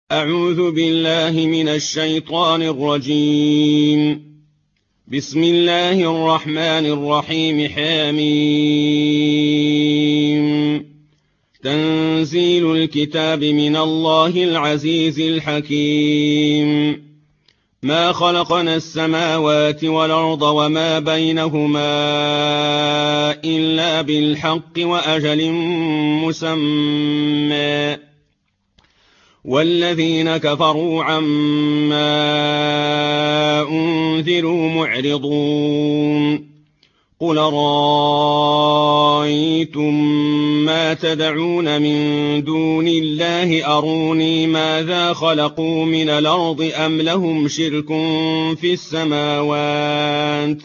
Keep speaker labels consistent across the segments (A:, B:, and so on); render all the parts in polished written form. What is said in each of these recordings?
A: أعوذ بالله من الشيطان الرجيم. بسم الله الرحمن الرحيم. حميم. تنزيل الكتاب من الله العزيز الحكيم. ما خلقنا السماوات والأرض وما بينهما إلا بالحق وأجل مسمى، والذين كفروا عما أنذروا معرضون. قل رأيتم ما تدعون من دون الله أروني ماذا خلقوا من الأرض أم لهم شرك في السماوات،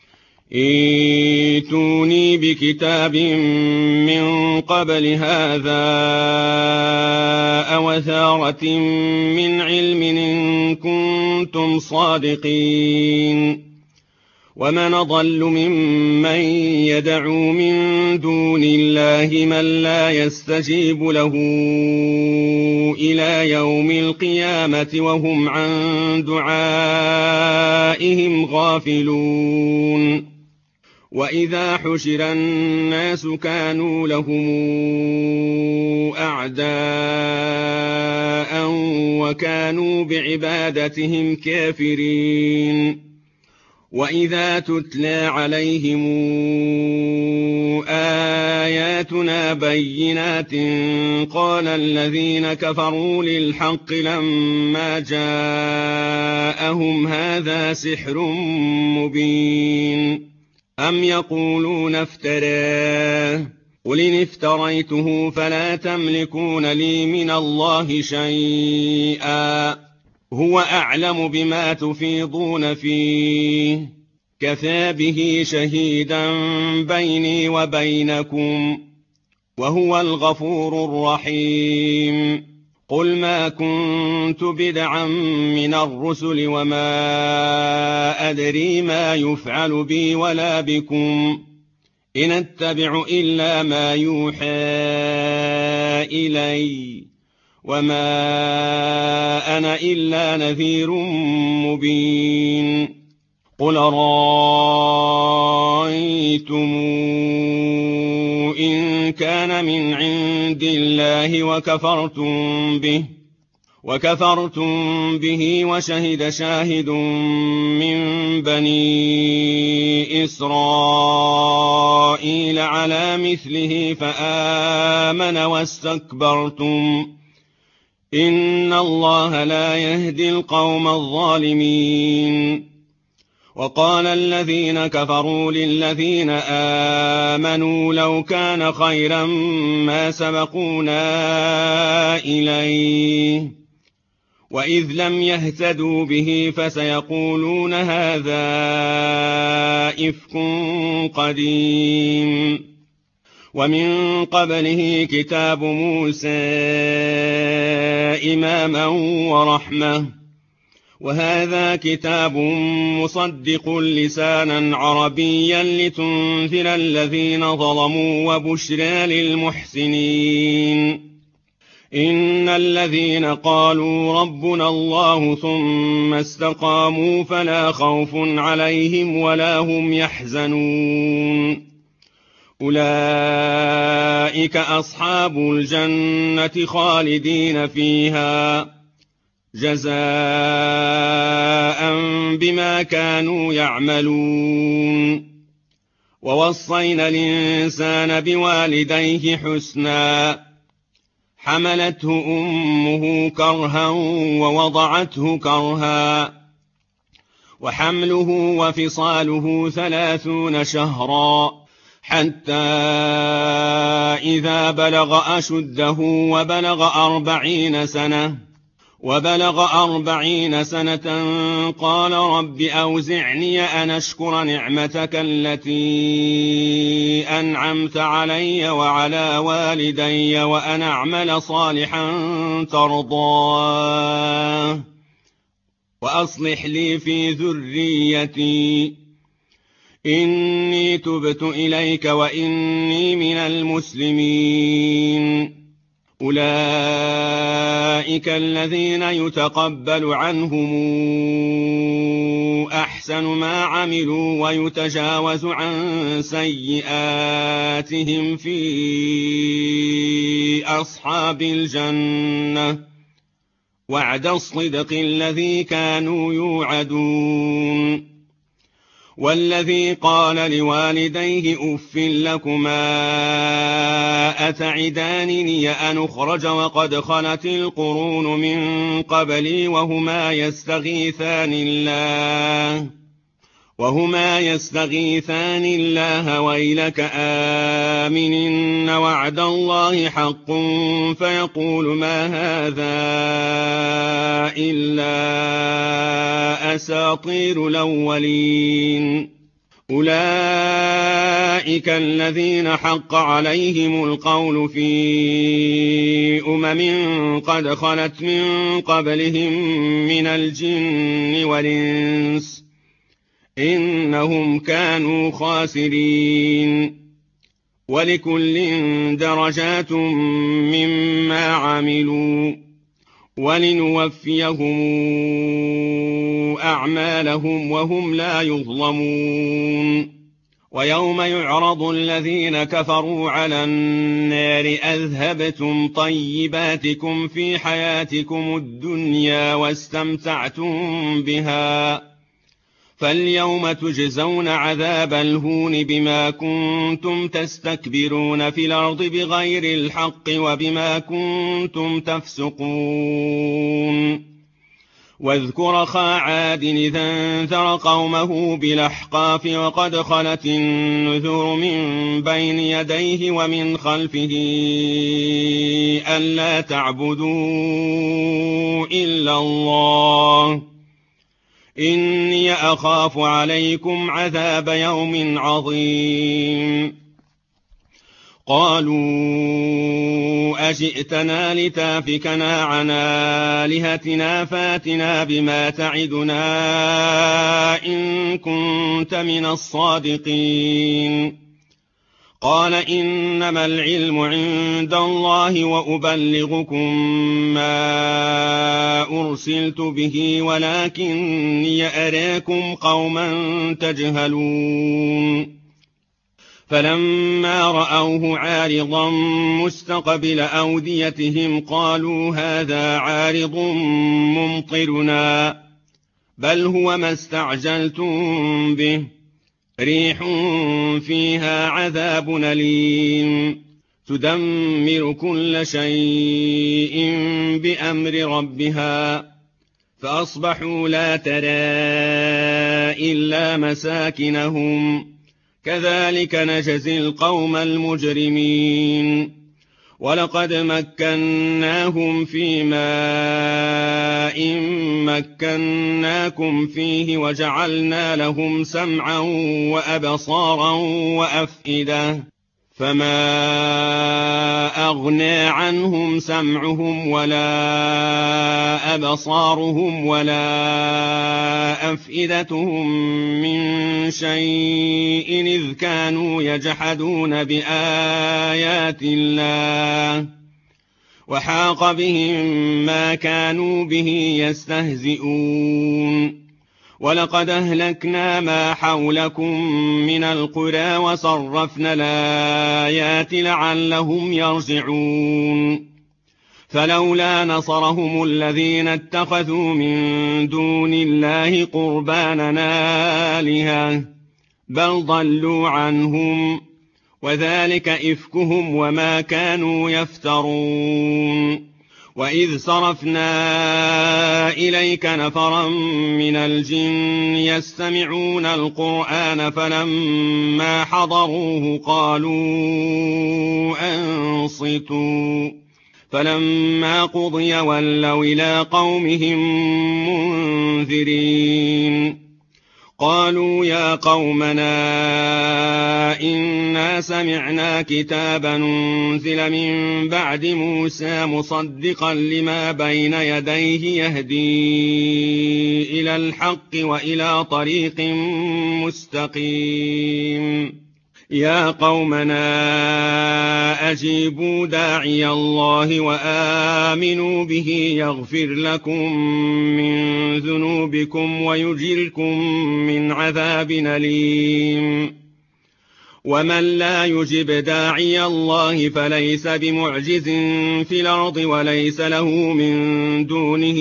A: ائتوني بكتاب من قبل هذا أو أثارة من علم إن كنتم صادقين. ومن أضل ممن يدعو من دون الله من لا يستجيب له إلى يوم القيامة وهم عن دعائهم غافلون. وإذا حشر الناس كانوا لهم أعداء وكانوا بعبادتهم كافرين. وإذا تتلى عليهم آياتنا بينات قال الذين كفروا للحق لما جاءهم هذا سحر مبين. أم يقولون افتراه، قل إن افتريته فلا تملكون لي من الله شيئا، هو أعلم بما تفيضون فيه، كفى به شهيدا بيني وبينكم، وهو الغفور الرحيم. قل ما كنت بدعا من الرسل وما أدري ما يفعل بي ولا بكم، إن أتبع إلا ما يوحى إلي، وما أنا إلا نذير مبين. قل رأيتم إن كان من عند الله وكفرتم به وشهد شاهد من بني إسرائيل على مثله فآمن واستكبرتم، إن الله لا يهدي القوم الظالمين. وقال الذين كفروا للذين آمنوا لو كان خيرا ما سبقونا إليه، وإذ لم يهتدوا به فسيقولون هذا إفك قديم. ومن قبله كتاب موسى إماما ورحمة، وهذا كتاب مصدق لسانا عربيا لتنذر الذين ظلموا وبشرى للمحسنين. إن الذين قالوا ربنا الله ثم استقاموا فلا خوف عليهم ولا هم يحزنون، أولئك أصحاب الجنة خالدين فيها جزاء بما كانوا يعملون. ووصينا الإنسان بوالديه حسنا، حملته أمه كرها ووضعته كرها، وحمله وفصاله 30 شهرا، حتى إذا بلغ أشده وبلغ 40 سنة قال رب أوزعني أن أشكر نعمتك التي أنعمت علي وعلى والدي وأن أعمل صالحا ترضاه وأصلح لي في ذريتي إني تبت إليك وإني من المسلمين. أولئك الذين يتقبل عنهم أحسن ما عملوا ويتجاوز عن سيئاتهم في أصحاب الجنة وعد الصدق الذي كانوا يوعدون. والذي قال لوالديه أف لكما أتعدانني أن أخرج وقد خلت القرون من قبلي وهما يستغيثان الله ويلك آمن وعد الله حق فيقول ما هذا إلا أساطير الأولين. أولئك الذين حق عليهم القول في قد خلت من قبلهم من الجن والإنس إنهم كانوا خاسرين. ولكل درجات مما عملوا ولنوفيهم أعمالهم وهم لا يظلمون. ويوم يعرض الذين كفروا على النار أذهبتم طيباتكم في حياتكم الدنيا واستمتعتم بها فاليوم تجزون عذاب الهون بما كنتم تستكبرون في الأرض بغير الحق وبما كنتم تفسقون. واذكر أخا عاد إذا انذر قومه بالأحقاف وقد خلت النذر من بين يديه ومن خلفه ألا تعبدوا إلا الله إني أخاف عليكم عذاب يوم عظيم. قالوا أجئتنا لتافكنا عن آلهتنا فاتنا بما تعدنا إن كنت من الصادقين. قال إنما العلم عند الله وأبلغكم ما أرسلت به ولكني أراكم قوما تجهلون. فلما رأوه عارضا مستقبل أوديتهم قالوا هذا عارض ممطرنا بل هو ما استعجلتم به ريح فيها عذاب أليم تدمر كل شيء بأمر ربها فأصبحوا لا ترى إلا مساكنهم كذلك نجزي القوم المجرمين. ولقد مكناهم في ماء مكناكم فيه وجعلنا لهم سمعا وأبصارا وأفئدة فما أغنى عنهم سمعهم ولا أبصارهم ولا أفئدتهم من شيء إذ كانوا يجحدون بآيات الله وحاق بهم ما كانوا به يستهزئون. ولقد أهلكنا ما حولكم من القرى وصرفنا الآيات لعلهم يرجعون. فلولا نصرهم الذين اتخذوا من دون الله قربانا آلهة بل ضلوا عنهم وذلك إفكهم وما كانوا يفترون. وإذ صرفنا إليك نفرا من الجن يستمعون القرآن فلما حضروه قالوا أنصتوا فلما قضي ولوا إلى قومهم منذرين. قالوا يا قومنا إنا سمعنا كتابا أنزل من بعد موسى مصدقا لما بين يديه يهدي إلى الحق وإلى طريق مستقيم. يا قومنا أجيبوا داعي الله وآمنوا به يغفر لكم من ذنوبكم ويجركم من عذاب أليم ومن لا يجب داعي الله فليس بمعجز في الأرض وليس له من دونه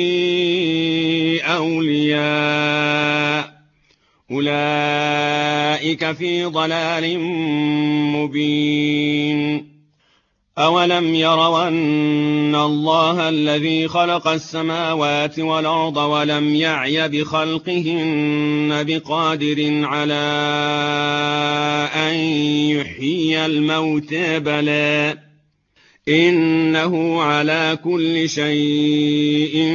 A: أولياء أولئك في ضلال مبين أولم يروا أن الله الذي خلق السماوات والأرض ولم يعي بخلقهن بقادر على أن يحيي الموتى بلى إنه على كل شيء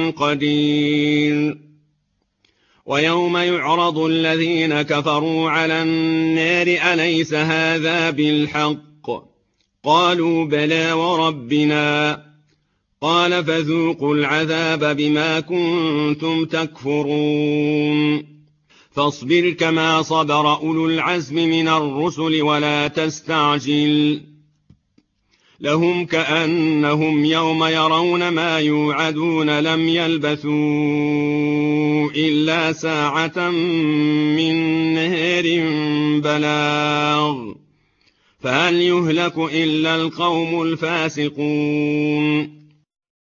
A: قدير ويوم يعرض الذين كفروا على النار أليس هذا بالحق قالوا بلى وربنا قال فذوقوا العذاب بما كنتم تكفرون فاصبر كما صبر أولو العزم من الرسل ولا تستعجل لهم كأنهم يوم يرون ما يوعدون لم يلبثوا إلا ساعة من نهار بلاغ فهل يهلك إلا القوم الفاسقون